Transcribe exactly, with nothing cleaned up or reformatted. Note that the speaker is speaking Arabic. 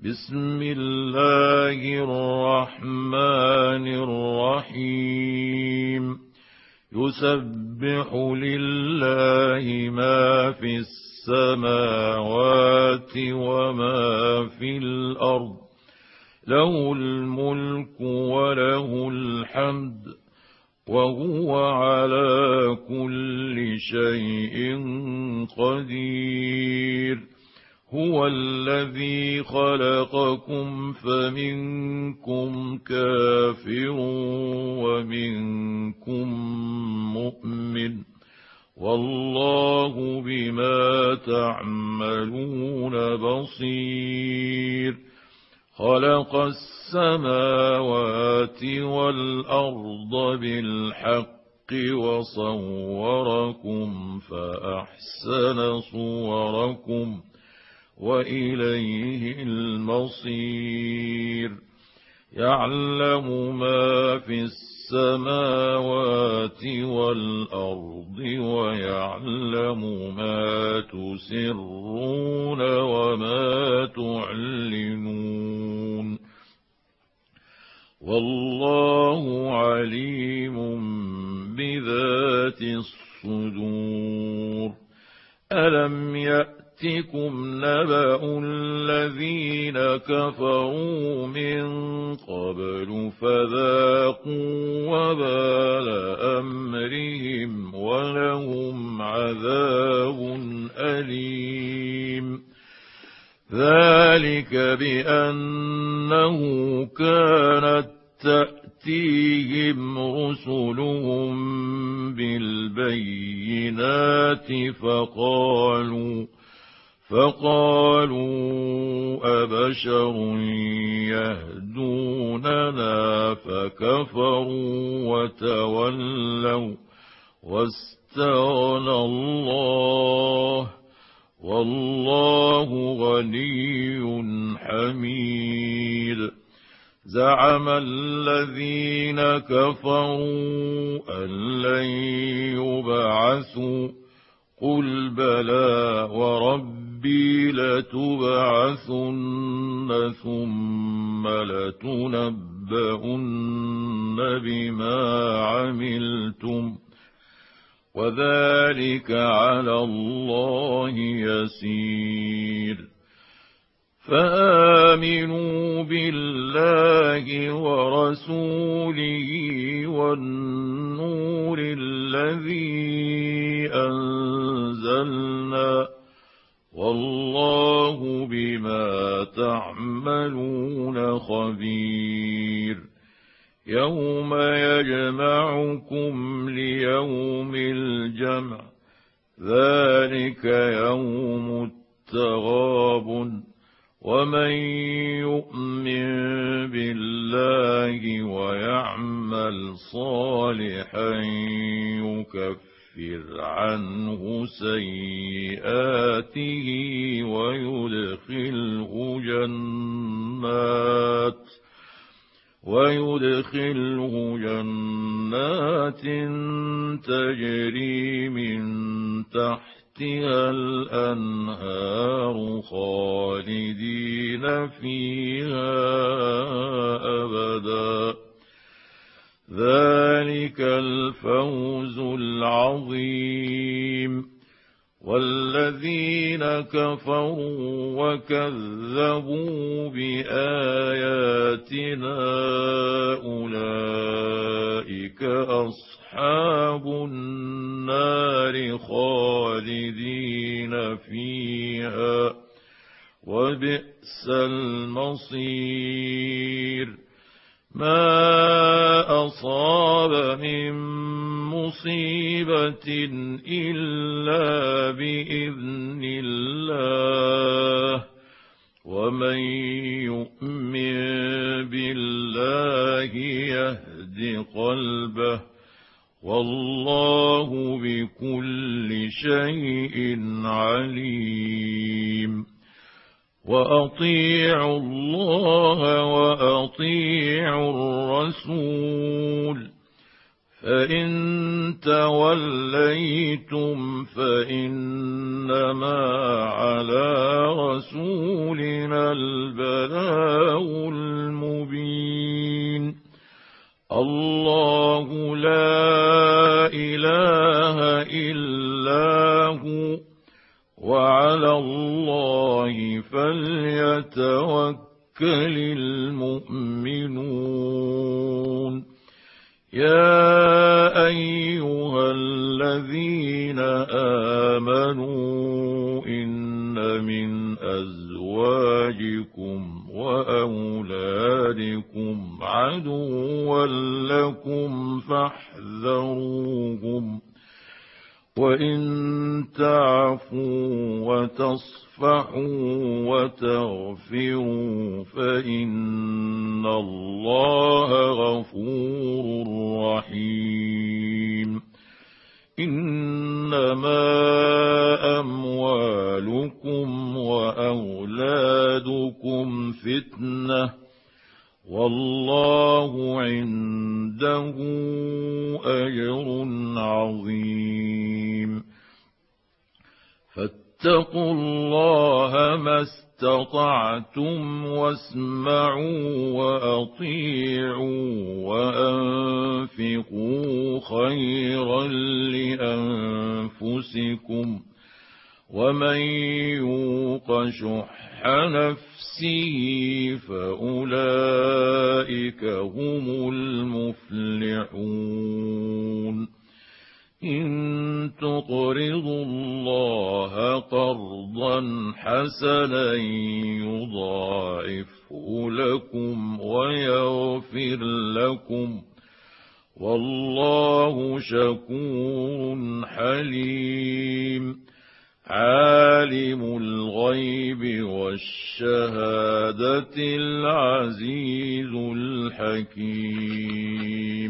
بسم الله الرحمن الرحيم يسبح لله ما في السماوات وما في الأرض له الملك وله الحمد وهو على كل شيء قدير هو الذي خلقكم فمنكم كافر ومنكم مؤمن والله بما تعملون بصير خلق السماوات والأرض بالحق وصوركم فأحسن صوركم وإليه المصير يعلم ما في السماوات والأرض ويعلم ما تسرون وما تعلنون والله عليم بذات الصدور ألم يأتكم نبأ الذين كفروا من قبل فذاقوا وبال أمرهم ولهم عذاب أليم ذلك بأنه كانت تأتيهم رسلهم بالبينات فقالوا فقالوا أبشر يهدوننا فكفروا وتولوا واستغنى الله والله غني حميد زعم الذين كفروا أن لن يبعثوا قل بلى وربي لتبعثن ثم لتنبؤن بما عملتم وذلك على الله يسير فآمنوا بالله ورسوله والنور الذي أنزلنا والله بما تعملون خبير يوم يجمعكم ليوم الجمع ذلك يوم التغابن ومن يؤمن بالله ويعمل صالحا يكفر عنه سيئاته ويدخله جنات ويدخله جنات تجري من تحتها الأنهار خالدين فيها أبدا ذلك الفوز العظيم والذين كفروا وكذبوا بآياتنا أولئك أصحاب النار خالدين فيها وبئس المصير ما أصاب من مصيبة إلا بإذن الله ومن يؤمن بالله يهد قلبه والله بكل شيء عليم وأطيعوا الله وأطيعوا الرسول فإن توليتم فإنما على رسولنا البلاغ المبين. الله لا إله إلا هو وعلى الله فليتوكل المؤمنون. يا أيها الذين آمنوا إن من أزواجكم وأولادكم عدوا لكم فاحذروهم، وإن تعفوا وتصفحوا وتغفروا فإن الله غفور رحيم. إنما أموالكم وأولادكم فتنة، والله عنده أجر عظيم. فاتقوا الله ما استطعتم واسمعوا وأطيعوا وأنفقوا خيرا لأنفسكم، ومن يوق شح نفسه فأولئك هم المفلحون. إن تقرضوا الله قرضا حسنا يضاعفه لكم ويغفر لكم، والله شكور حليم. عالم الغيب والشهادة العزيز الحكيم.